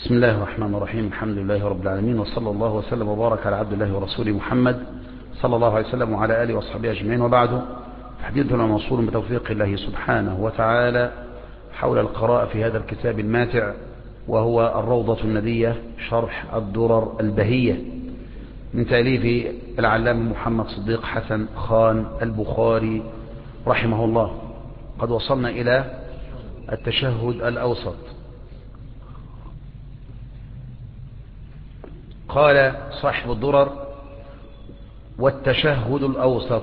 بسم الله الرحمن الرحيم. الحمد لله رب العالمين، وصلى الله وسلم وبارك على عبد الله ورسوله محمد صلى الله عليه وسلم وعلى آله وصحبه أجمعين، وبعد. حديثنا موصول بتوفيق الله سبحانه وتعالى حول القراءة في هذا الكتاب الماتع، وهو الروضة الندية شرح الدرر البهية من تأليف العلامة محمد صديق حسن خان البخاري رحمه الله. قد وصلنا إلى التشهد الأوسط. قال صاحب الدرر: والتشهد الأوسط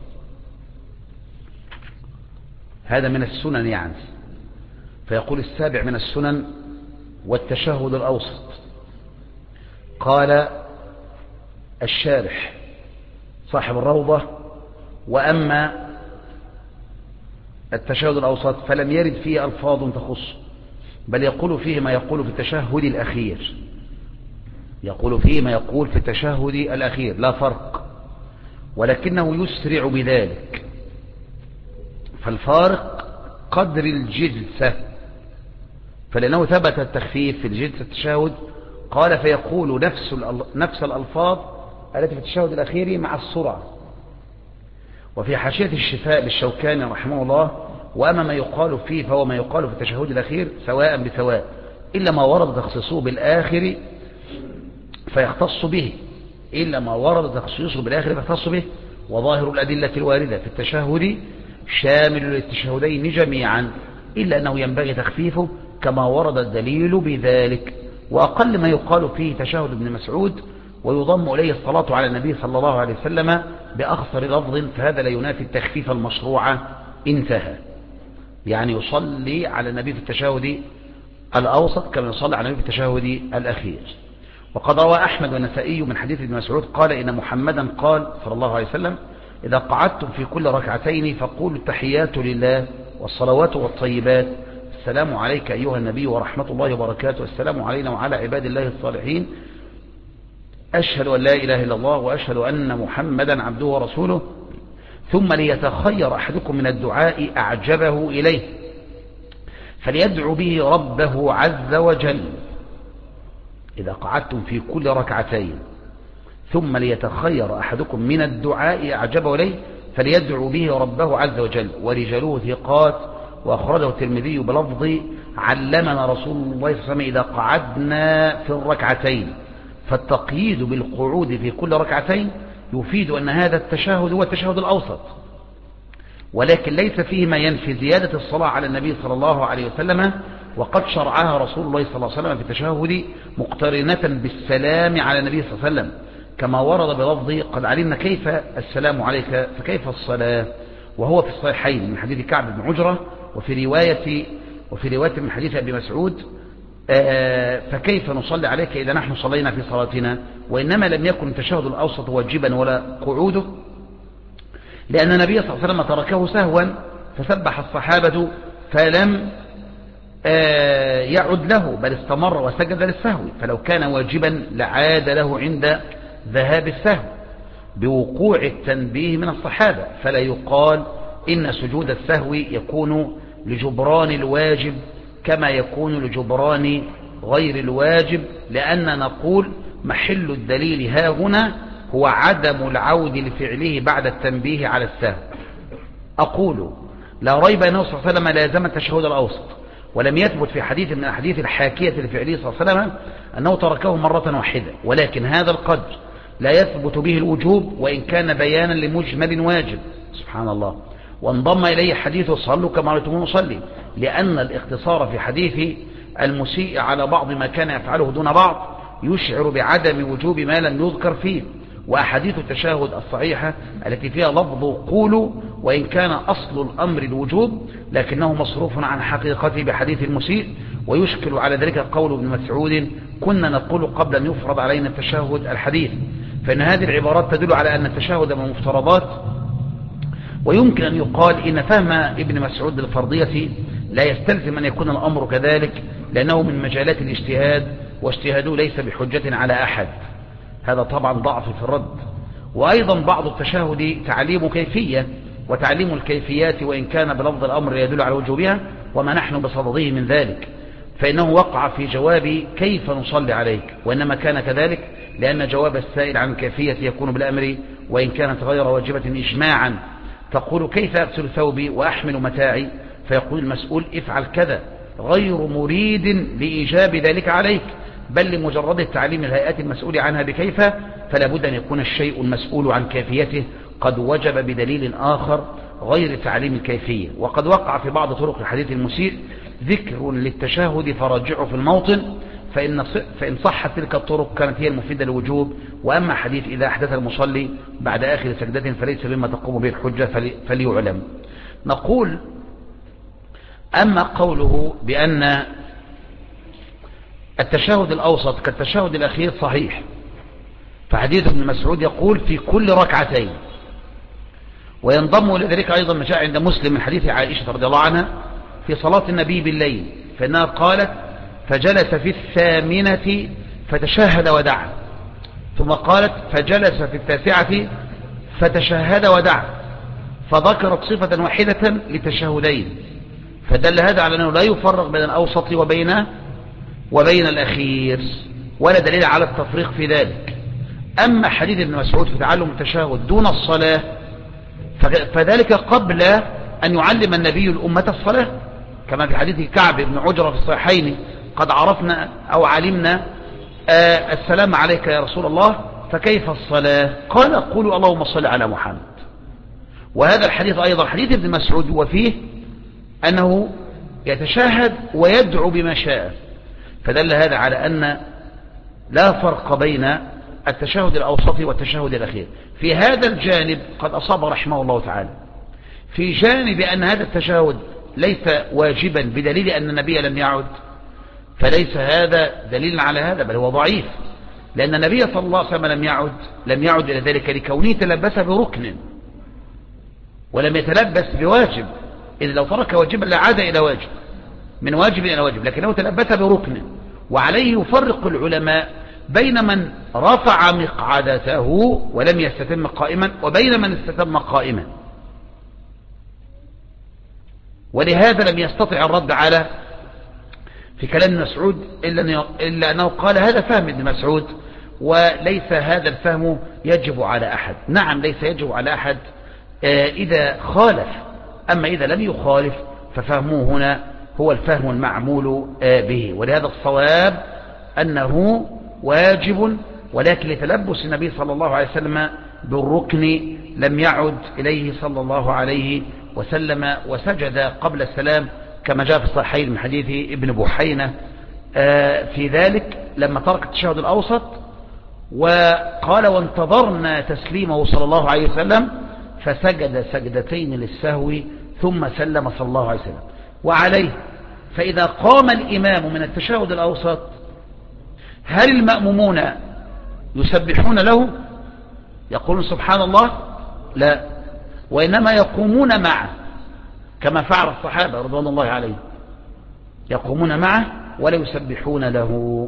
هذا من السنن يعني، فيقول السابع من السنن والتشهد الأوسط. قال الشارح صاحب الروضة: وأما التشهد الأوسط فلم يرد فيه ألفاظ تخص، بل يقول فيه ما يقول في التشهد الأخير، يقول فيه ما يقول في التشهد الأخير، لا فرق، ولكنه يسرع بذلك، فالفارق قدر الجلسة، فلأنه ثبت التخفيف في الجلسة التشهد. قال فيقول نفس الألفاظ التي في التشهد الأخير مع السرعة. وفي حاشية الشفاء للشوكاني رحمه الله: وأما ما يقال فيه فهو ما يقال في التشهد الأخير سواء بسواء، إلا ما ورد تخصيصه بالآخر فيختص به، إلا ما ورد تخصيصه بالآخر فيختص به. وظاهر الأدلة الواردة في التشهد شامل للتشهدين جميعا، إلا أنه ينبغي تخفيفه كما ورد الدليل بذلك. وأقل ما يقال فيه تشهد ابن مسعود، ويضم إليه الصلاة على النبي صلى الله عليه وسلم بأخصر لفظ، فهذا لا ينافي التخفيف المشروع. انتهى. يعني يصلي على النبي في التشهد الأوسط كما يصلي على النبي في التشهد الأخير. وقد روى أحمد والنسائي من حديث ابن مسعود قال: إن محمدا قال صلى الله عليه وسلم: إذا قعدتم في كل ركعتين فقولوا التحيات لله والصلوات والطيبات، السلام عليك أيها النبي ورحمة الله وبركاته، السلام علينا وعلى عباد الله الصالحين، أشهد أن لا إله إلا الله وأشهد أن محمدا عبده ورسوله، ثم ليتخير أحدكم من الدعاء أعجبه إليه فليدعو به ربه عز وجل. إذا قعدتم في كل ركعتين ثم ليتخير أحدكم من الدعاء أعجبه إليه فليدعو به ربه عز وجل. ورجاله ثقات، وأخرجه الترمذي بلفظ: علمنا رسول الله صلى الله عليه وسلم إذا قعدنا في الركعتين. فالتقييد بالقعود في كل ركعتين يفيد أن هذا التشهد هو التشهد الأوسط، ولكن ليس فيه ما ينفي زيادة الصلاة على النبي صلى الله عليه وسلم، وقد شرعها رسول الله صلى الله عليه وسلم في التشهد مقترنة بالسلام على النبي صلى الله عليه وسلم، كما ورد بلفظ: قد علمنا كيف السلام عليك فكيف الصلاة، وهو في الصحيحين من حديث كعب بن عجرة، وفي رواية من حديث أبي مسعود: فكيف نصلي عليك إذا نحن صلينا في صلاتنا. وإنما لم يكن التشهد الأوسط واجبا ولا قعوده، لأن النبي صلى الله عليه وسلم تركه سهوا فسبح الصحابة فلم يعد له، بل استمر وسجد للسهو، فلو كان واجبا لعاد له عند ذهاب السهو بوقوع التنبيه من الصحابة. فلا يقال إن سجود السهو يكون لجبران الواجب كما يكون لجبران غير الواجب، لأن نقول محل الدليل ها هنا هو عدم العود لفعله بعد التنبيه على السهو. أقول: لا ريب أنه صلى الله عليه وسلم لازم التشهد الأوسط، ولم يثبت في حديث من الحديث الحاكية لفعله صلى الله عليه وسلم أنه تركه مرة واحدة، ولكن هذا القدر لا يثبت به الوجوب وإن كان بيانا لمجمل واجب. سبحان الله. وانضم إليه حديث صلوا كما رأيتمون نصلي، لأن الاختصار في حديث المسيء على بعض ما كان يفعله دون بعض يشعر بعدم وجوب ما لم يذكر فيه. وأحاديث التشهد الصحيحة التي فيها لفظ قولوا وإن كان أصل الأمر الوجوب لكنه مصروف عن حقيقته بحديث المسيء، ويشكل على ذلك قول ابن مسعود: كنا نقول قبل أن يفرض علينا التشهد الحديث. فإن هذه العبارات تدل على أن التشهد من المفترضات. ويمكن أن يقال إن فهم ابن مسعود للفرضية لا يستلزم أن يكون الأمر كذلك، لأنه من مجالات الاجتهاد، واجتهاده ليس بحجة على أحد. هذا طبعا ضعف في الرد. وأيضا بعض التشهد تعليم كيفية، وتعليم الكيفيات وإن كان بلفظ الأمر يدل على وجوبها وما نحن بصدده من ذلك. فإنه وقع في جواب كيف نصلي عليك، وإنما كان كذلك لأن جواب السائل عن الكيفية يكون بالأمر وإن كانت غير واجبة إجماعا. تقول كيف أغسل ثوبي وأحمل متاعي، فيقول المسؤول افعل كذا، غير مريد لإيجاب ذلك عليك، بل لمجرد تعليم الهيئات المسؤول عنها بكيف، فلا بد أن يكون الشيء المسؤول عن كيفيته قد وجب بدليل آخر غير تعليم الكيفية. وقد وقع في بعض طرق الحديث المسيء ذكر للتشهد فرجعه في الموطن، فإن صحت تلك الطرق كانت هي المفيدة للوجوب. وأما حديث إذا أحدث المصلي بعد آخر سجدة فليس مما تقوم به الحجة فليعلم. نقول أما قوله بأن التشهد الأوسط كالتشهد الأخير صحيح، فحديث ابن مسعود يقول في كل ركعتين، وينضم إلى ذلك أيضا ما جاء عند مسلم من حديث عائشة رضي الله عنها في صلاة النبي بالليل، فإنها قالت فجلس في 8 فتشهد ودعا، ثم قالت فجلس في 9 فتشهد ودعا، فذكرت صفة واحدة لتشهدين، فدل هذا على أنه لا يفرق بين الأوسط وبين الأخير، ولا دليل على التفريق في ذلك. أما حديث ابن مسعود في تعلم التشهد دون الصلاة فذلك قبل أن يعلم النبي الأمة الصلاة، كما في حديث كعب بن عجرة في الصحيحين قد عرفنا أو علمنا السلام عليك يا رسول الله فكيف الصلاة؟ قال قولوا اللهم صل على محمد. وهذا الحديث أيضا حديث ابن مسعود وفيه أنه يتشهد ويدعو بما شاء، فدل هذا على أن لا فرق بين التشهد الأوسط والتشهد الأخير. في هذا الجانب قد أصاب رحمه الله تعالى، في جانب أن هذا التشهد ليس واجبا بدليل أن النبي لم يعد، فليس هذا دليل على هذا، بل هو ضعيف، لأن النبي صلى الله عليه وسلم لم يعد إلى ذلك لكونه تلبس بركن ولم يتلبس بواجب، إذ لو ترك واجبا لعاد إلى واجب، من واجب إلى واجب، لكنه تلبس بركن. وعليه يفرق العلماء بين من رفع مقعدته ولم يستتم قائما وبين من استتم قائما، ولهذا لم يستطع الرد على في كلام مسعود إلا أنه قال هذا فهم ابن مسعود، وليس هذا الفهم يجب على أحد. نعم ليس يجب على أحد إذا خالف، أما إذا لم يخالف ففهمه هنا هو الفهم المعمول به. ولهذا الصواب أنه واجب، ولكن لتلبس النبي صلى الله عليه وسلم بالركن لم يعد إليه صلى الله عليه وسلم وسجد قبل السلام، كما جاء في الصحيحين من حديث ابن بحينة في ذلك لما ترك التشهد الأوسط، وقال وانتظرنا تسليمه صلى الله عليه وسلم فسجد سجدتين للسهو ثم سلم صلى الله عليه وسلم. وعليه فإذا قام الإمام من التشهد الأوسط هل المأمومون يسبحون له يقولون سبحان الله؟ لا، وإنما يقومون معه كما فعل الصحابة رضوان الله عليهم، يقومون معه ولا يسبحون له.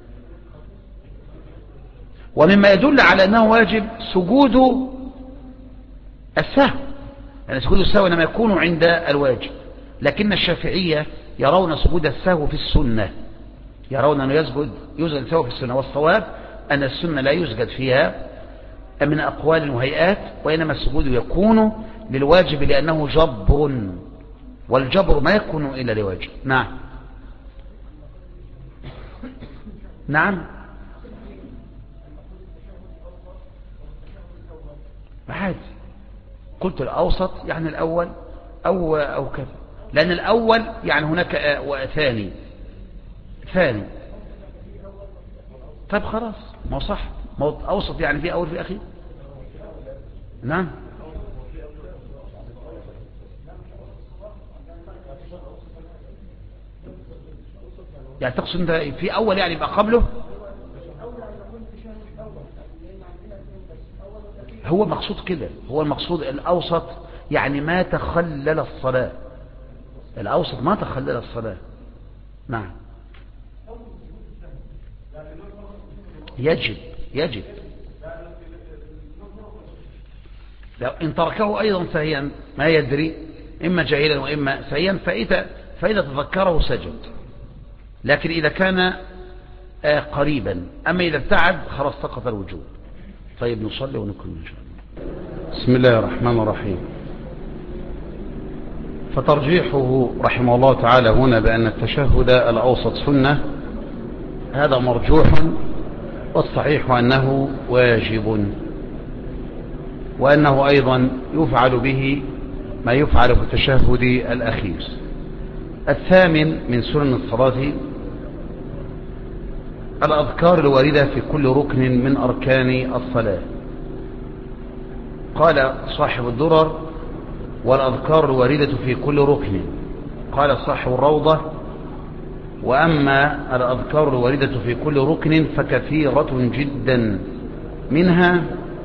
ومما يدل على أنه واجب سجود السهو، يعني سجود السهو إنما يكون عند الواجب، لكن الشافعية يرون سجود السهو في السنة، يرون أنه يسجد السهو في السنة، والصواب أن السنة لا يسجد فيها من أقوال وهيئات، وإنما السجود يكون للواجب لأنه جبر، والجبر ما يكون إلا لواجب. نعم نعم عادي، قلت الأوسط يعني الأول أو كذا، لأن الأول يعني هناك ثاني. طيب خلاص، ما صح، ما أوسط يعني في أول في أخير. نعم يعني تقصد انت في أول يعني يبقى قبله، هو مقصود كده، هو المقصود الأوسط يعني ما تخلل الصلاة، الأوسط ما تخلل الصلاة. نعم يجب لو إن تركه أيضا سهيا ما يدري، إما جاهلا وإما سهيا، فإذا تذكره سجد. لكن إذا كان قريبا، أما إذا ابتعد خلاص سقط الوجوب. طيب نصلي ونكمل إن شاء الله. بسم الله الرحمن الرحيم. فترجيحه رحمه الله تعالى هنا بأن التشهد الأوسط سنة، هذا مرجوح، والصحيح أنه واجب، وأنه أيضا يفعل به ما يفعل في التشهد الأخير. الثامن من سنن الصلاة الأذكار الواردة في كل ركن من أركان الصلاة. قال صاحب الدرر: والأذكار الواردة في كل ركن. قال صاحب الروضة: وأما الأذكار الواردة في كل ركن فكثيرة جدا، منها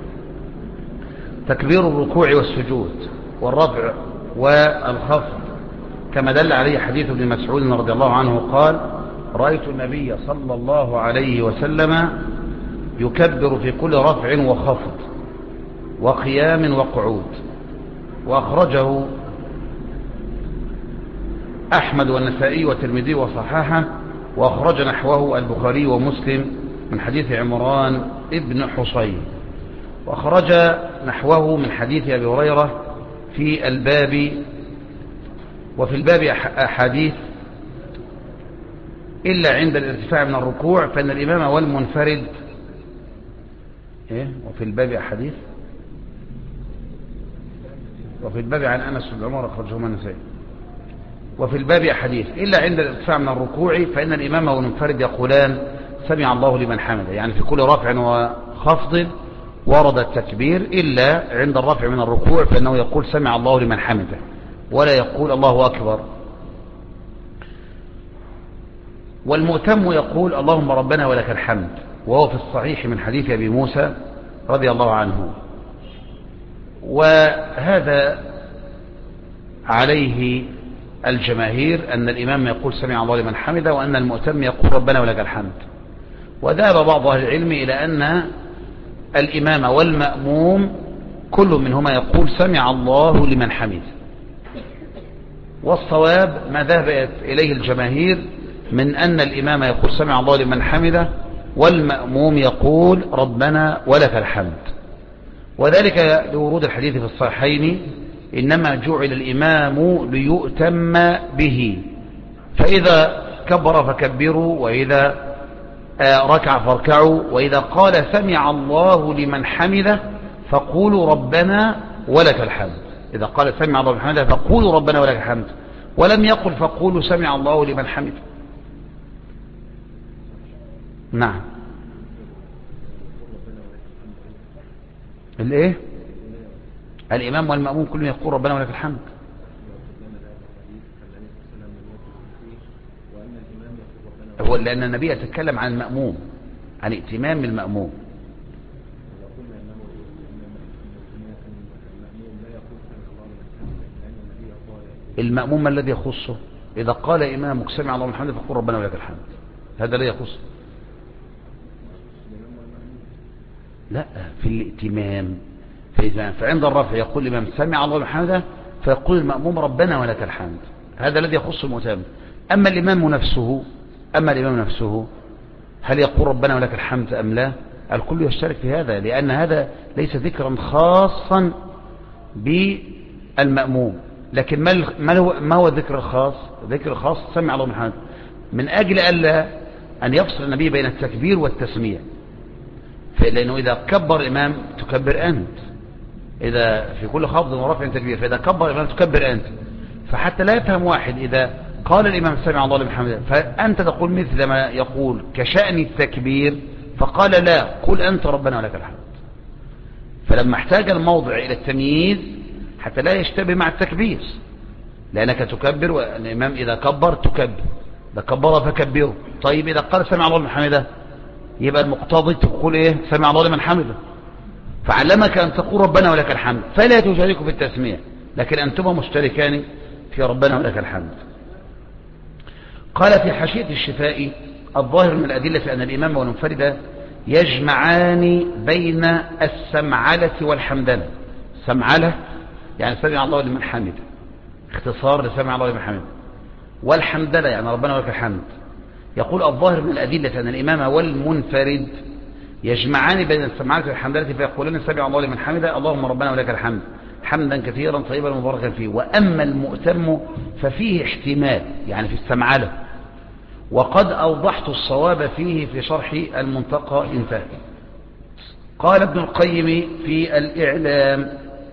تكبير الركوع والسجود والرفع والخفض، كما دل عليه حديث ابن مسعود رضي الله عنه قال: رأيت النبي صلى الله عليه وسلم يكبر في كل رفع وخفض وقيام وقعود. وأخرجه أحمد والنسائي والترمذي وصححه، وأخرج نحوه البخاري ومسلم من حديث عمران ابن حصين، وأخرج نحوه من حديث أبي هريرة في الباب. وفي الباب أحاديث إلا عند الارتفاع من الركوع فإن الإمام والمنفرد وفي الباب أحاديث، وفي الباب عن أنس بن عمر أخرجهما النسائي. وفي الباب أحاديث إلا عند الارتفاع من الركوع فإن الإمام والمنفرد يقولان سمع الله لمن حمده، يعني في كل رفع وخفض ورد التكبير، إلا عند الرفع من الركوع فإنه يقول سمع الله لمن حمده، ولا يقول الله أكبر. والمؤتم يقول اللهم ربنا ولك الحمد، وهو في الصحيح من حديث أبي موسى رضي الله عنه. وهذا عليه الجماهير، أن الإمام يقول سمع الله لمن حمده، وأن المؤتم يقول ربنا ولك الحمد. وذهب بعض أهل العلم إلى أن الإمام والمأموم كل منهما يقول سمع الله لمن حمده. والصواب ما ذهب إليه الجماهير من أن الإمام يقول سمع الله لمن حمده، والمأموم يقول ربنا ولك الحمد، وذلك لورود الحديث في الصحيحين: إنما جعل الإمام ليؤتم به، فإذا كبر فكبروا، وإذا ركع فاركعوا، وإذا قال سمع الله لمن حمده فقولوا ربنا ولك الحمد. إذا قال سمع الله لمن حمده فقولوا ربنا ولك الحمد، ولم يقل فقولوا سمع الله لمن حمده. نعم. الايه؟ الإمام والمأموم كلهم يقول ربنا ولك الحمد. هو لأن النبي يتكلم عن المأموم، عن ائتمام المأموم. المأموم ما الذي يخصه؟ إذا قال إمامك سمع الله لمن حمده فقول ربنا ولك الحمد، هذا لا يخص. لا، في الائتمام، فعند الرفع يقول الإمام سمع الله لمن حمده فيقول المأموم ربنا ولك الحمد، هذا الذي يخص المؤتم. أما الإمام نفسه هل يقول ربنا ولك الحمد أم لا؟ الكل يشترك في هذا، لأن هذا ليس ذكرا خاصا بالمأموم. لكن ما هو الذكر الخاص؟ ذكر الخاص سمع الله لمن حمده، من أجل ألا أن يفصل النبي بين التكبير والتسميع، لأنه إذا كبر الإمام تكبر أنت، إذا في كل خفض ورفع تكبير، فإذا كبر الإمام تكبر أنت، فحتى لا يفهم واحد إذا قال الإمام سمع الله لمن حمده فأنت تقول مثل ما يقول كشأن التكبير، فقال لا، قل أنت ربنا ولك الحمد. فلما احتاج الموضع إلى التمييز حتى لا يشتبه مع التكبير، لأنك تكبر، والإمام إذا كبر تكبر، إذا كبر فكبره. طيب إذا قال سمع الله لمن حمده يبقى المقتضي تقول إيه؟ سمع الله لمن حمده. فعلمك أن تقول ربنا ولك الحمد، فلا تشاركوا في التسمية، لكن أنتما مشتركان في ربنا ولك الحمد. قال في حاشية الشفاء: الظاهر من الأدلة أن الإمام والمنفرد يجمعان بين السمعلة والحمدلة. سمعلة يعني سمع الله لمن حمده، اختصار لسمع الله لمن حمده، والحمدلة يعني ربنا ولك الحمد. يقول الظاهر من الأدلة أن الإمام والمنفرد يجمعان بين السماعات والحمدلة فيقولون سمع الله لمن حمده اللهم ربنا ولك الحمد حمدا كثيرا طيبا مباركا فيه. وأما المؤتم ففيه احتمال يعني في السمعلة، وقد أوضحت الصواب فيه في شرح المنتقى انتهى. قال ابن القيم في الإعلام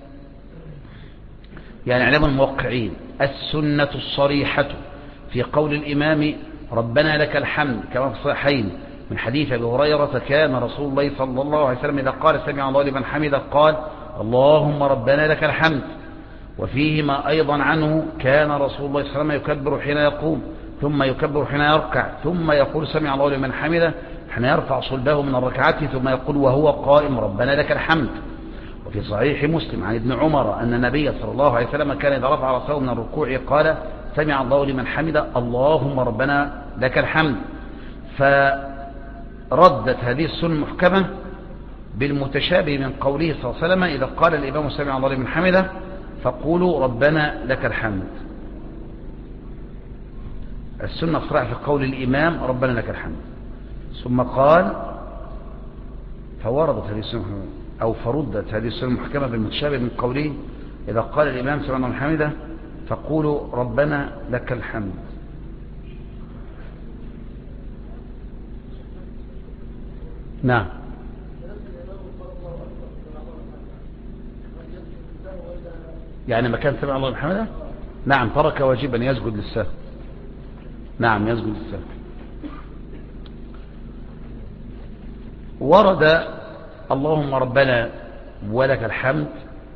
يعني إعلام الموقعين السنة الصريحة في قول الإمام ربنا لك الحمد كما في الصحيحين من حديث أبي هريرة كان رسول الله صلى الله عليه وسلم إذا قال سمع الله لمن حمده قال اللهم ربنا لك الحمد. وفيهما أيضا عنه كان رسول الله صلى الله عليه وسلم يكبر حين يقوم ثم يكبر حين يركع ثم يقول سمع الله لمن حمده حين يرفع صلبه من الركعات ثم يقول وهو قائم ربنا لك الحمد. وفي صحيح مسلم عن ابن عمر أن النبي صلى الله عليه وسلم كان إذا رفع رأسه من الركوع قال سمع الله لمن حمده اللهم ربنا لك الحمد. فردت هذه السنة المحكمة بالمتشابه من قوله صلى الله عليه وسلم إذا قال الإمام سمع الله لمن حمده فقولوا ربنا لك الحمد. السنة الصريحة في قول الإمام ربنا لك الحمد. ثم قال فوردت هذه السنة أو فردت هذه السنة المحكمة بالمتشابه من قوله إذا قال الإمام سمع الله لمن حمده فقولوا ربنا لك الحمد. نعم يعني مكان سمع الله لمن حمده نعم ترك واجبا يسجد للسهو. نعم يسجد للسهو. ورد اللهم ربنا ولك الحمد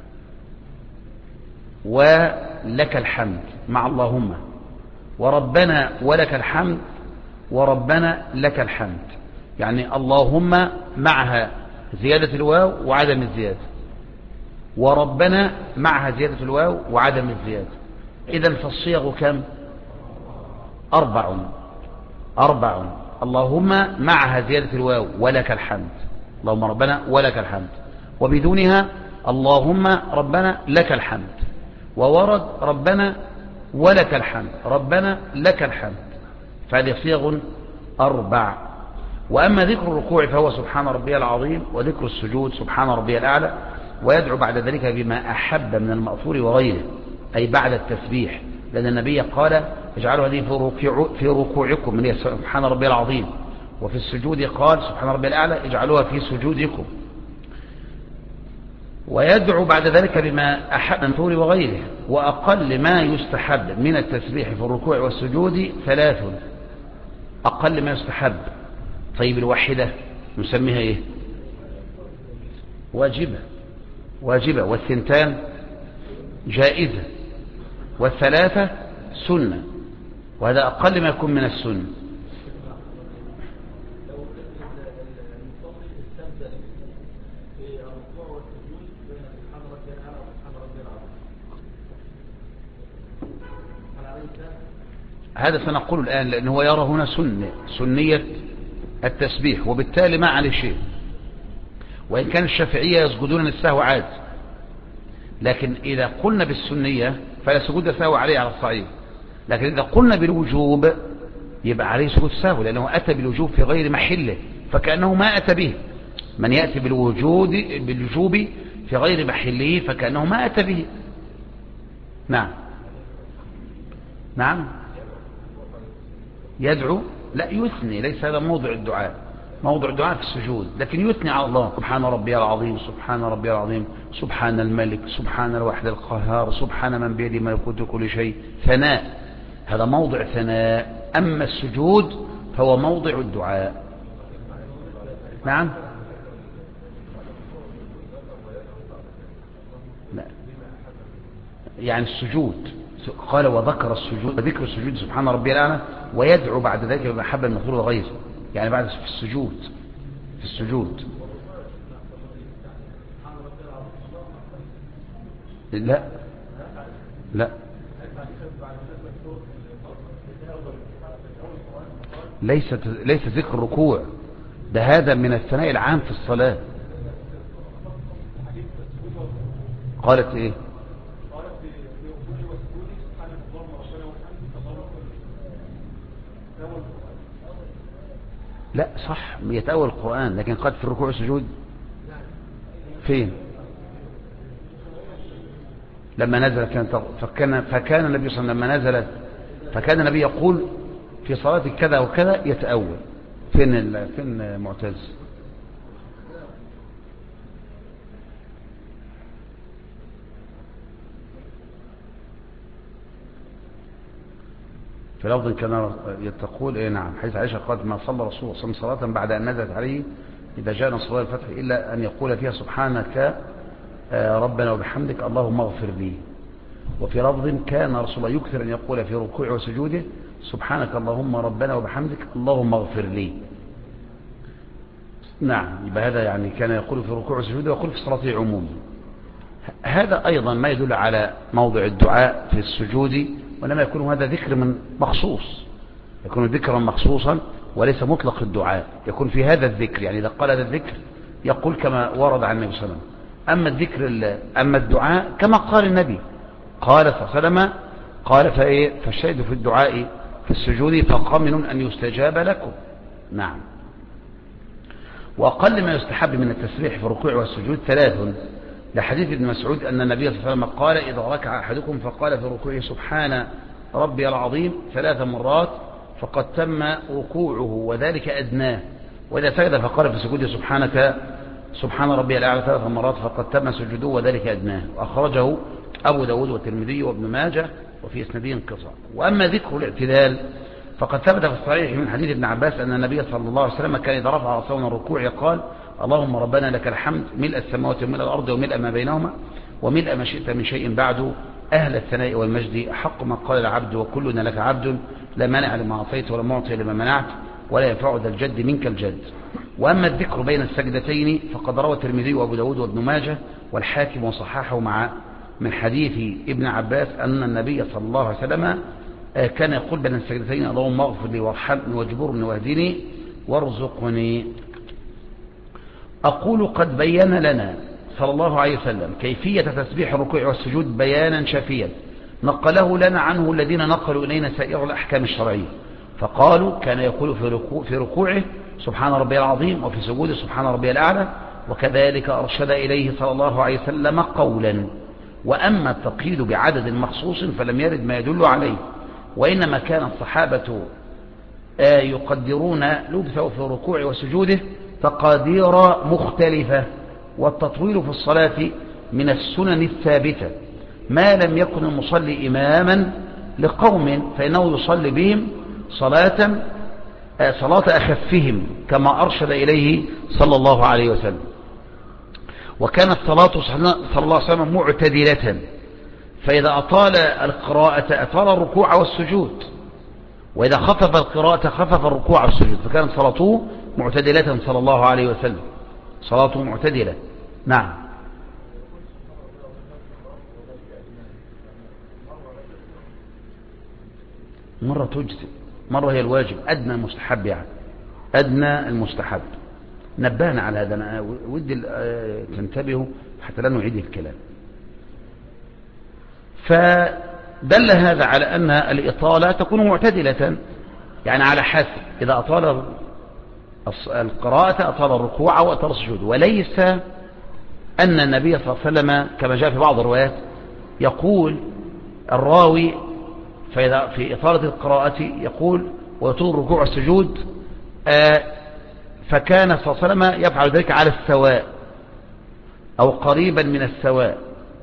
ولك الحمد مع اللهم وربنا ولك الحمد وربنا لك الحمد يعني اللهم معها زيادة الواو وعدم الزيادة وربنا معها زيادة الواو وعدم الزيادة. إذن فالصيغ كم؟ أربع. اللهم معها زيادة الواو ولك الحمد اللهم ربنا ولك الحمد وبدونها اللهم ربنا لك الحمد وورد ربنا ولك الحمد ربنا لك الحمد فهذه صيغ 4. وأما ذكر الركوع فهو سبحان ربي العظيم وذكر السجود سبحان ربي الأعلى ويدعو بعد ذلك بما أحب من المأثور وغيره أي بعد التسبيح لأن النبي قال اجعلوا هذه في ركوعكم من سبحان ربي العظيم وفي السجود قال سبحان ربي الأعلى اجعلوها في سجودكم. ويدعو بعد ذلك بما أحب من المأثور وغيره. وأقل ما يستحب من التسبيح في الركوع والسجود 3 أقل ما يستحب. طيب الواحدة نسميها إيه؟ واجبة والثنتان جائزة والثلاثة سنة وهذا أقل ما يكون من السنة. هذا سنقول الآن لأنه يرى هنا سنية التسبيح وبالتالي ما عليه شيء. وإن كان الشافعية يسجدون للسهو عاد لكن إذا قلنا بالسنية فلا سجود سهو عليه على الصعيد لكن إذا قلنا بالوجوب يبقى عليه سجود سهو لأنه أتى بالوجوب في غير محله فكأنه ما أتى به. من يأتي بالوجوب في غير محله فكأنه ما أتى به. نعم يدعو لا يثني ليس هذا موضع الدعاء. موضع الدعاء في السجود لكن يثني على الله سبحان ربي العظيم سبحان ربي العظيم سبحان الملك سبحان الواحد القهار سبحان من بيده ملكوت كل شيء ثناء هذا موضع ثناء. أما السجود فهو موضع الدعاء. نعم لا يعني السجود قال وذكر السجود ذكر السجود سبحان ربي الأعلى ويدعو بعد ذلك بما حب المثور وغيره يعني بعد في السجود لا ليس ذكر الركوع ده هذا من الثناء العام في الصلاة. قالت ايه لا صح يتأول القرآن، لكن قد في الركوع والسجود فين؟ لما نزل فكان النبي صلى الله عليه وسلم لما نزلت فكان النبي يقول في صلاة كذا وكذا يتأول. فين معتز؟ في لفظ كان تقول ايه نعم، حيث عائشة قالت ما صلى رسول الله صلى الله عليه وسلم صلاة بعد أن نزلت عليه إذا جاء نصر الله الفتح إلا أن يقول فيها سبحانك ربنا وبحمدك اللهم اغفر لي. وفي لفظ كان رسول الله يكثر أن يقول في ركوعه وسجوده سبحانك اللهم ربنا وبحمدك اللهم اغفر لي. نعم، يبقى هذا يعني كان يقول في ركوعه وسجوده ويقول في صلاته عموما. هذا أيضا ما يدل على موضع الدعاء في السجود، وإنما يكون هذا ذكر من مخصوص، يكون ذكرا مخصوصا وليس مطلق الدعاء، يكون في هذا الذكر، يعني إذا قال هذا الذكر يقول كما ورد عن النبي صلى الله عليه وسلم. أما الدعاء كما قال النبي قال صلى الله عليه وسلم قال فالشهد في الدعاء في السجود فقمن أن يستجاب لكم. نعم. وأقل ما يستحب من التسبيح في الركوع والسجود 3، لحديث ابن مسعود أن النبي صلى الله عليه وسلم قال إذا ركع أحدكم فقال في ركوعه سبحان ربي العظيم 3 مرات فقد تم ركوعه وذلك أدناه، وإذا سجد فقال في سجوده سبحان ربي الأعلى 3 مرات فقد تم سجوده وذلك أدناه. وأخرجه أبو داود والترمذي وابن ماجه وفي إسناده انقطاع. وأما ذكر الاعتدال فقد ثبت في الصحيح من حديث ابن عباس أن النبي صلى الله عليه وسلم كان إذا رفع رأسه من الركوع قال اللهم ربنا لك الحمد ملء السماوات وملء الأرض وملء ما بينهما وملء ما شئت من شيء بعد أهل الثناء والمجد حق ما قال العبد وكلنا لك عبد لا مانع لما أعطيت ولا معطي لما منعت ولا ينفع ذا الجد منك الجد. وأما الذكر بين السجدتين فقد روى الترمذي وأبو داود وابن ماجه والحاكم وصححه من حديث ابن عباس أن النبي صلى الله عليه وسلم كان يقول بين السجدتين اللهم اغفر لي وارحمني واجبرني واهدني وارزقني. أقول قد بين لنا صلى الله عليه وسلم كيفية تسبيح الركوع والسجود بيانا شافيا نقله لنا عنه الذين نقلوا إلينا سائر الأحكام الشرعية، فقالوا كان يقول في ركوعه سبحان ربي العظيم وفي سجوده سبحان ربي الأعلى، وكذلك أرشد إليه صلى الله عليه وسلم قولا. وأما التقييد بعدد مخصوص فلم يرد ما يدل عليه، وإنما كان الصحابة يقدرون لبثه في الركوع وسجوده تقادير مختلفة، والتطويل في الصلاة من السنن الثابتة ما لم يكن المصلي إماما لقوم فإنه يصلي بهم صلاة أخفهم كما أرشد إليه صلى الله عليه وسلم. وكانت صلاة صلى الله عليه وسلم معتدلة، فإذا أطال القراءة أطال الركوع والسجود، وإذا خفف القراءة خفف الركوع والسجود، فكانت صلاته معتدلة صلى الله عليه وسلم، صلاته معتدلة. نعم. مرة تجزئ، مرة هي الواجب، أدنى المستحب، يعني أدنى المستحب. نبهنا على هذا، أنا ودي تنتبهوا حتى لا نعيد الكلام. فدل هذا على أن الإطالة تكون معتدلة، يعني على حسب، إذا أطال القراءة أطال الركوع وأطال السجود، وليس أن النبي صلى الله عليه وسلم كما جاء في بعض الروايات يقول الراوي في إطالة القراءة يقول ويطول الركوع والسجود، فكان صلى الله عليه وسلم يفعل ذلك على السواء أو قريبا من السواء.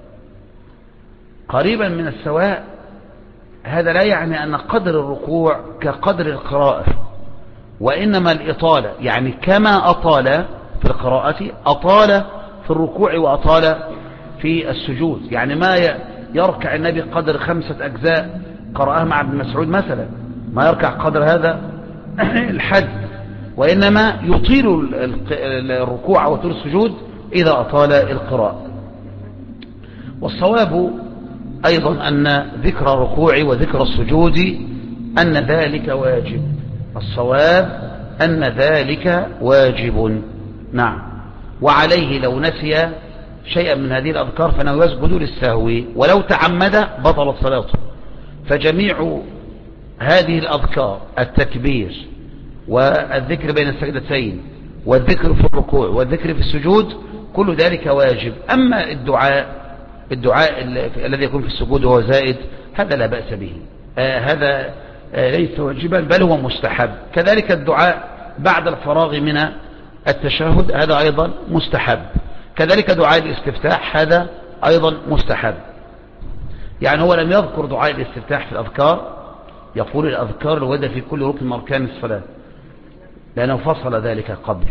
قريبا من السواء هذا لا يعني أن قدر الركوع كقدر القراءة، وإنما الإطالة يعني كما أطال في القراءة أطال في الركوع وأطال في السجود، يعني ما يركع النبي قدر 5 أجزاء قرأها مع ابن مسعود مثلا، ما يركع قدر هذا الحد، وإنما يطيل الركوع وطول السجود إذا أطال القراءة. والصواب أيضا أن ذكر الركوع وذكر السجود أن ذلك واجب، الصواب أن ذلك واجب. نعم. وعليه لو نسي شيئا من هذه الأذكار فإنه يسجد للسهو، ولو تعمد بطلت صلاته. فجميع هذه الأذكار التكبير والذكر بين السجدتين والذكر في الركوع والذكر في السجود، كل ذلك واجب. أما الدعاء الذي يكون في السجود وهو زائد هذا لا بأس به، هذا ليس واجبا بل هو مستحب. كذلك الدعاء بعد الفراغ من التشهد هذا أيضا مستحب. كذلك دعاء الاستفتاح هذا أيضا مستحب. يعني هو لم يذكر دعاء الاستفتاح في الأذكار، يقول الأذكار الواردة في كل ركن من أركان الصلاة، لأنه فصل ذلك قبل.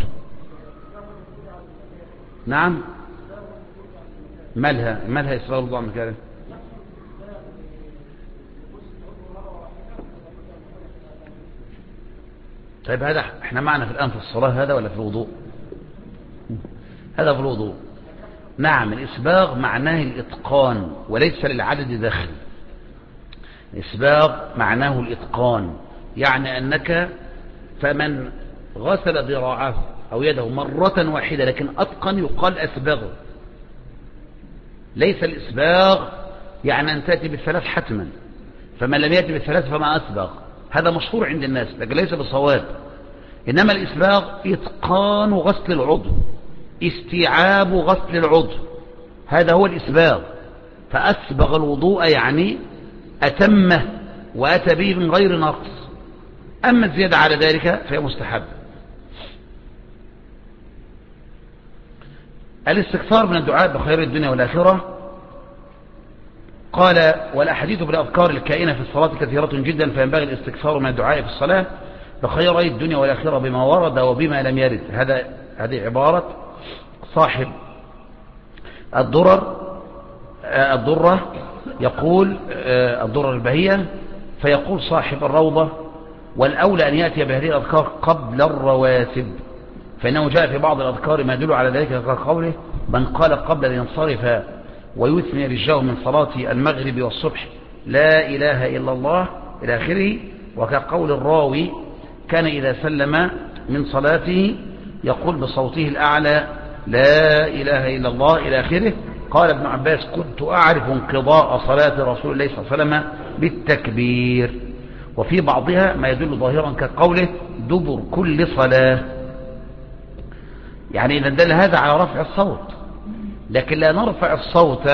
نعم. مالها إسراء الوضوء عن مكانه؟ طيب هذا احنا معنا في الآن في الصلاة هذا ولا في الوضوء؟ هذا في الوضوء. نعم. الإسباغ معناه الإتقان وليس للعدد دخل. الإسباغ معناه الإتقان، يعني أنك فمن غسل ذراعه أو يده مرة واحدة لكن أتقن يقال أسبغه. ليس الإسباغ يعني أن تأتي بالثلاث حتما، فمن لم يأتي بالثلاث فما أسبغ. هذا مشهور عند الناس لكن ليس بصواب. إنما الإسباغ إتقان غسل العضو، استيعاب غسل العضو، هذا هو الإسباغ. فأسبغ الوضوء يعني أتمه وأتى به من غير نقص. أما الزيادة على ذلك فهي مستحب. الاستكثار من الدعاء بخير الدنيا والآخرة، قال والأحاديث بالأذكار الكائنة في الصلاة كثيرة جدا، فينبغي الاستكثار من الدعاء في الصلاة بخيري الدنيا والآخرة بما ورد وبما لم يرد. هذه عبارة صاحب الضرة يقول الضرة البهية، فيقول صاحب الروضة والأولى أن يأتي بهذه الأذكار قبل الرواتب، فإنه جاء في بعض الأذكار ما يدل على ذلك كقوله من قال قبل أن ينصرف ويثني رجاه من صلاة المغرب والصبح لا إله إلا الله إلى آخره، وكقول الراوي كان إذا سلم من صلاته يقول بصوته الأعلى لا إله إلا الله إلى آخره. قال ابن عباس كنت أعرف انقضاء صلاة رسول الله صلى الله عليه وسلم بالتكبير. وفي بعضها ما يدل ظاهرا كقوله دبر كل صلاة، يعني إذا دل هذا على رفع الصوت، لكن لا نرفع الصوت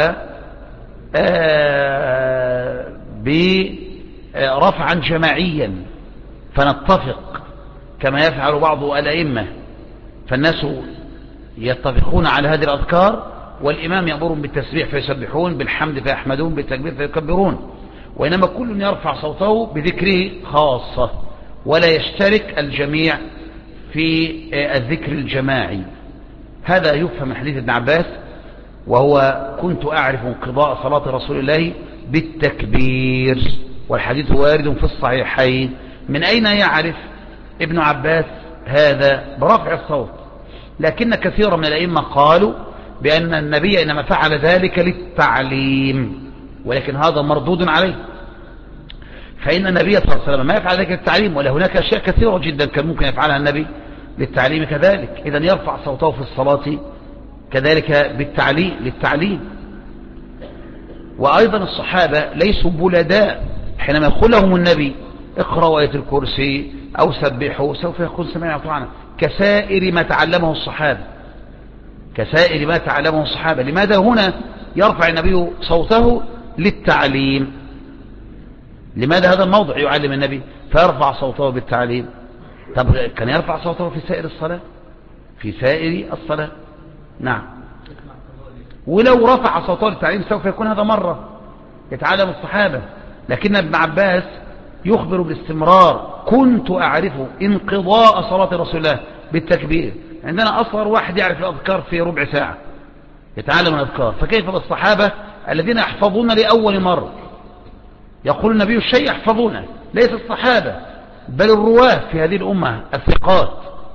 برفعا جماعيا فنتفق كما يفعل بعض الأئمة، فالناس يتفقون على هذه الأذكار والإمام يأمرهم بالتسبيح فيسبحون، بالحمد فيحمدون، بالتكبير فيكبرون، وإنما كل يرفع صوته بذكره خاصة ولا يشترك الجميع في الذكر الجماعي. هذا يفهم من حديث ابن عباس وهو كنت أعرف انقضاء صلاة رسول الله بالتكبير، والحديث وارد في الصحيحين. من أين يعرف ابن عباس هذا؟ برفع الصوت. لكن كثيرا من الأئمة قالوا بأن النبي إنما فعل ذلك للتعليم، ولكن هذا مردود عليه، فإن النبي صلى الله عليه وسلم ما يفعل ذلك للتعليم، ولا هناك أشياء كثيرة جدا كان ممكن يفعلها النبي للتعليم كذلك. إذن يرفع صوته في الصلاة كذلك للتعليم. وأيضا الصحابة ليسوا بلداء، حينما يقول لهم النبي اقرأوا آية الكرسي أو سبحوا سوف يقول سمعنا وأطعنا، كسائر ما تعلمه الصحابة. لماذا هنا يرفع النبي صوته للتعليم؟ لماذا هذا الموضع يعلم النبي فيرفع صوته بالتعليم؟ طب كان يرفع صوته في سائر الصلاة؟ نعم. ولو رفع صوته للتعليم سوف يكون هذا مرة يتعلم الصحابة، لكن ابن عباس يخبر باستمرار كنت أعرف انقضاء صلاة رسول الله بالتكبير. عندنا أصغر واحد يعرف الأذكار في ربع ساعة يتعلم الأذكار، فكيف بالصحابة الذين يحفظون لأول مرة؟ يقول النبي الشيء يحفظونه، ليس الصحابة بل الرواة في هذه الأمة الثقات،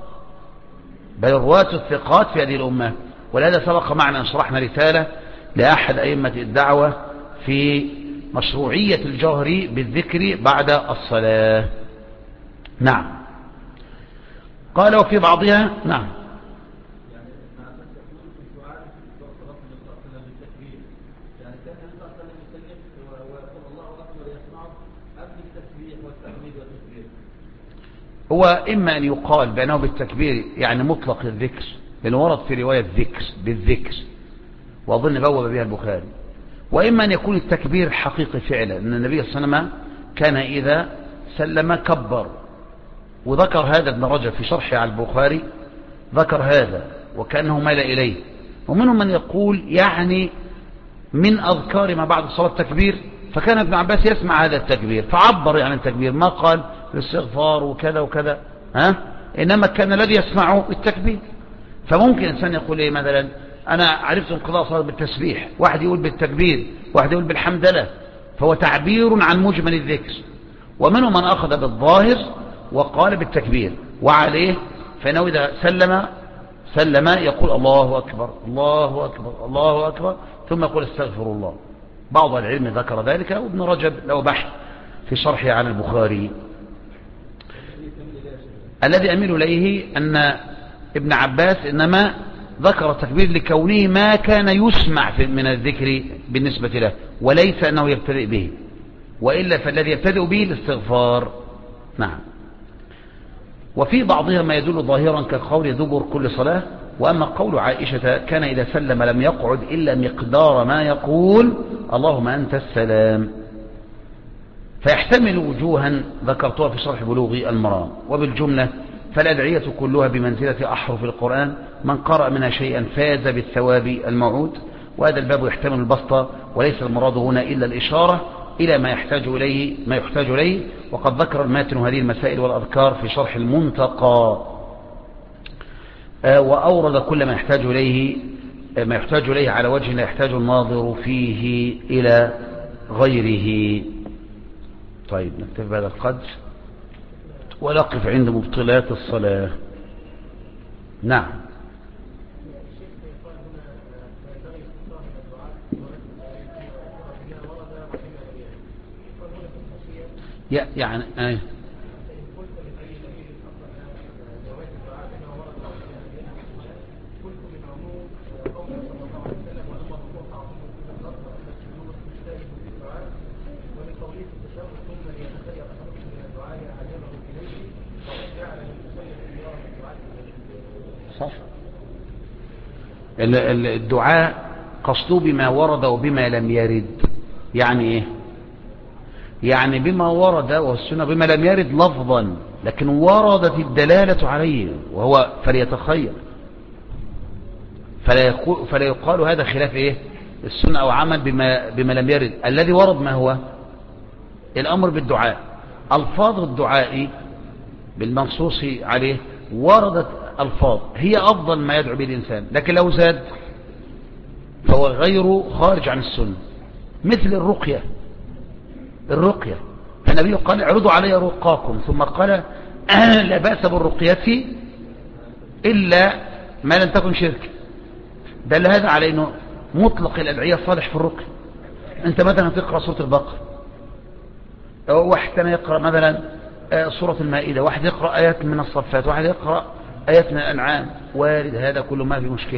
في هذه الأمة. ولهذا سبق معنا أن شرحنا رسالة لأحد أئمة الدعوة في مشروعية الجهر بالذكر بعد الصلاة. نعم. قال وفي بعضها نعم هو إما أن يقال بأنه بالتكبير يعني مطلق الذكر، لأنه ورد في رواية ذكر بالذكر، وأظن بوب بها البخاري. وإما أن يكون التكبير حقيقي فعلا، أن النبي صلى الله عليه وسلم كان إذا سلم كبر، وذكر هذا ابن رجب في شرحه على البخاري، ذكر هذا وكأنه مال إليه. ومنهم من يقول يعني من أذكار ما بعد الصلاة التكبير، فكان ابن عباس يسمع هذا التكبير فعبر عن التكبير، ما قال الاستغفار وكذا وكذا، إنما كان الذي يسمعه التكبير. فممكن إنسان يقول إيه مثلا أنا عرفت انقضاء صلاة بالتسبيح، واحد يقول بالتكبير، واحد يقول بالحمدلة، فهو تعبير عن مجمل الذكر. ومنهم من أخذ بالظاهر وقال بالتكبير، وعليه فإنه إذا سلم يقول الله أكبر الله أكبر الله أكبر، ثم يقول استغفر الله. بعض العلم ذكر ذلك، وابن رجب له بحث في شرحه على البخاري. الذي أميل إليه أن ابن عباس إنما ذكر التكبير لكونه ما كان يسمع من الذكر بالنسبة له، وليس أنه يبتدئ به، وإلا فالذي يبتدئ به الاستغفار. نعم. وفي بعضها ما يدل ظاهرا كقول دبر كل صلاة. وأما قول عائشة كان إذا سلم لم يقعد إلا مقدار ما يقول اللهم أنت السلام، فيحتمل وجوها ذكرتها في شرح بلوغ المرام. وبالجملة فالأدعية كلها بمنزلة أحرف القرآن، من قرأ منها شيئا فاز بالثواب الموعود. وهذا الباب يحتمل البسط، وليس المراد هنا إلا الإشارة إلى ما يحتاج إليه. وقد ذكر الماتن هذه المسائل والأذكار في شرح المنتقى، وأورد كل ما يحتاج إليه على وجه لا يحتاج الناظر فيه إلى غيره. طيب نكتفي بهذا القدر ونقف عند مبطلات الصلاة. نعم. يعني صح. الدعاء قصده بما ورد وبما لم يرد. يعني ايه؟ يعني بما ورد والسنة، بما لم يرد لفظا لكن وردت الدلالة عليه، وهو فليتخير. فلا يقال هذا خلاف ايه السنة او عمل بما لم يرد. الذي ورد ما هو الامر بالدعاء، الفاظ الدعاء بالمنصوص عليه وردت الفاظ هي افضل ما يدعو به الانسان، لكن لو زاد فهو غير خارج عن السنة. مثل الرقية النبي قال اعرضوا علي رقاكم، ثم قال لا بأس بالرقية إلا ما لم تكن شرك. دل هذا على أنه مطلق الأدعية صالح في الرقية. أنت مثلا تقرأ سورة البقرة، واحد يقرأ مثلا سورة المائدة، واحد يقرأ آيات من الصفات، واحد يقرأ آيات من الأنعام، وارد هذا كله ما في مشكلة.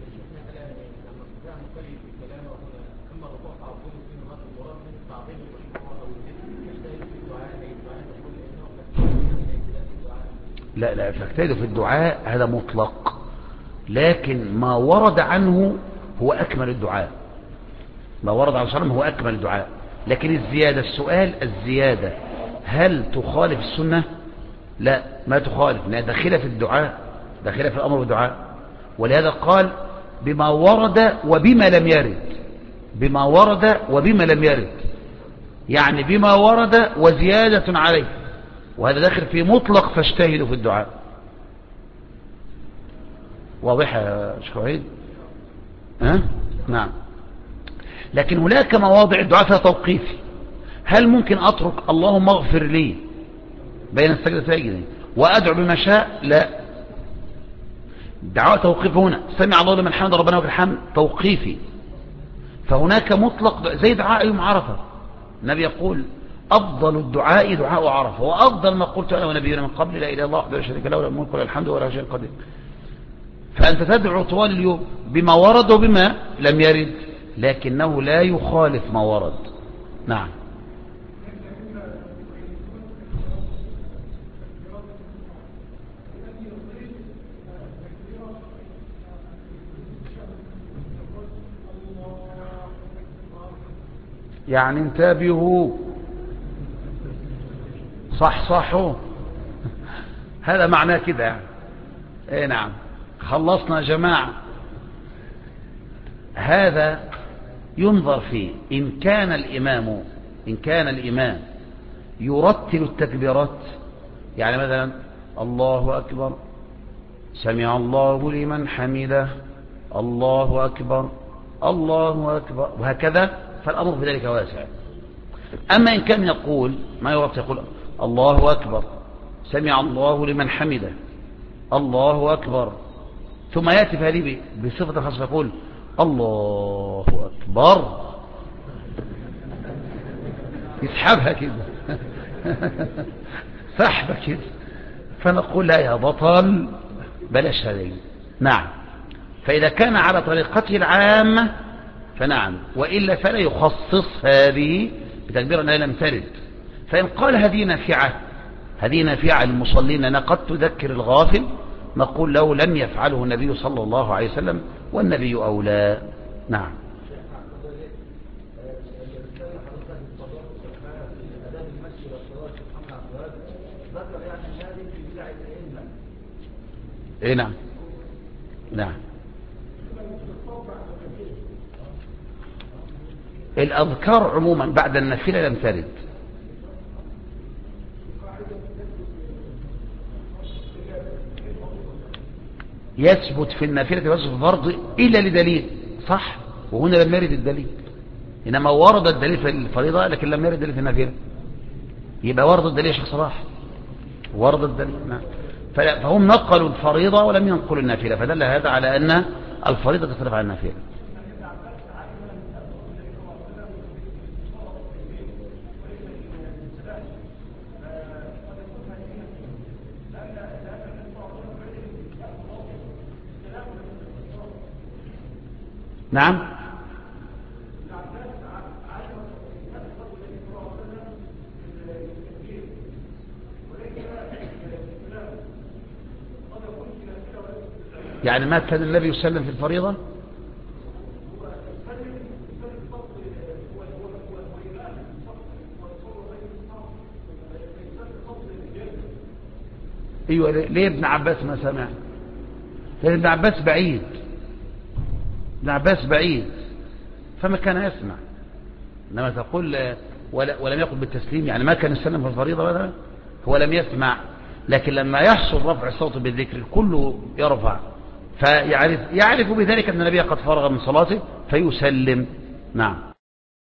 لا فاجتهد في الدعاء هذا مطلق، لكن ما ورد عنه هو أكمل الدعاء. ما ورد عن صلى هو أكمل الدعاء. لكن الزيادة هل تخالف السنة؟ لا، ما تخالف، لا داخلة في الدعاء، داخلة في الأمر بالدعاء. ولهذا قال بما ورد وبما لم يرد. بما ورد وبما لم يرد يعني بما ورد وزيادة عليه، وهذا داخل في مطلق فاجتهدوا في الدعاء. واضح يا شيخ وحيد؟ نعم. لكن هناك مواضع الدعاء فيها توقيفي. هل ممكن أترك اللهم اغفر لي بين السجدتين وأدعو بما شاء؟ لا، الدعاء توقيفي. هنا سمع الله لمن حمد ربنا ولك الحمد توقيفي. فهناك مطلق زي دعاء يوم عرفة، النبي يقول أفضل الدعاء دعاء عرفة، وأفضل ما قلت أنا ونبينا من قبل لا إله إلا الله وحده لا شريك له له الملك وله الحمد وله شيء قدير. فأنت تدعو طوال اليوم بما ورد وبما لم يرد، لكنه لا يخالف ما ورد. نعم. يعني انتبهوا صحصحوا. هذا معناه كده يعني. ايه نعم، خلصنا يا جماعة. هذا ينظر فيه إن كان الإمام يرتل التكبيرات، يعني مثلا الله أكبر سمع الله لمن حمده الله أكبر الله أكبر وهكذا، فالأمر في ذلك واسع. أما إن كان يقول ما يرتل، يقول الله أكبر سمع الله لمن حمده الله أكبر، ثم يأتي في هذه بصفة خاصة يقول الله أكبر، يسحبها كده سحبة كده، فنقول لا يا بطل بلاش هذه. نعم، فإذا كان على طريقته العامة فنعم، وإلا فلا يخصص هذه بتكبير أنها لم ترد. فإن قال هذه نافعة للمصلين أنا قد تذكر الغافل، نقول له لم يفعله النبي صلى الله عليه وسلم والنبي أولى. نعم. ايه نعم نعم. الأذكار عموما بعد النافلة لم ترد. يثبت في النافلة ويثبت في الفرض إلا لدليل صح، وهنا لم يرد الدليل، إنما ورد الدليل في الفريضة لكن لم يرد الدليل في النافلة. يبقى ورد الدليل يا شيخ صلاح، ورد الدليل. نعم. فهم نقلوا الفريضة ولم ينقلوا النافلة، فدل هذا على أن الفريضة تختلف عن النافلة. نعم. يعني ما كان النبي يسلم في الفريضة؟ ايوه، ليه ابن عباس ما سمع؟ لأن ابن عباس بعيد، ابن عباس بعيد فما كان يسمع. انما تقول ولم يقل بالتسليم، يعني ما كان يسلم في الفريضة مثلا، هو لم يسمع، لكن لما يحصل رفع الصوت بالذكر كله يرفع، فيعرف بذلك أن النبي قد فرغ من صلاته فيسلم. نعم.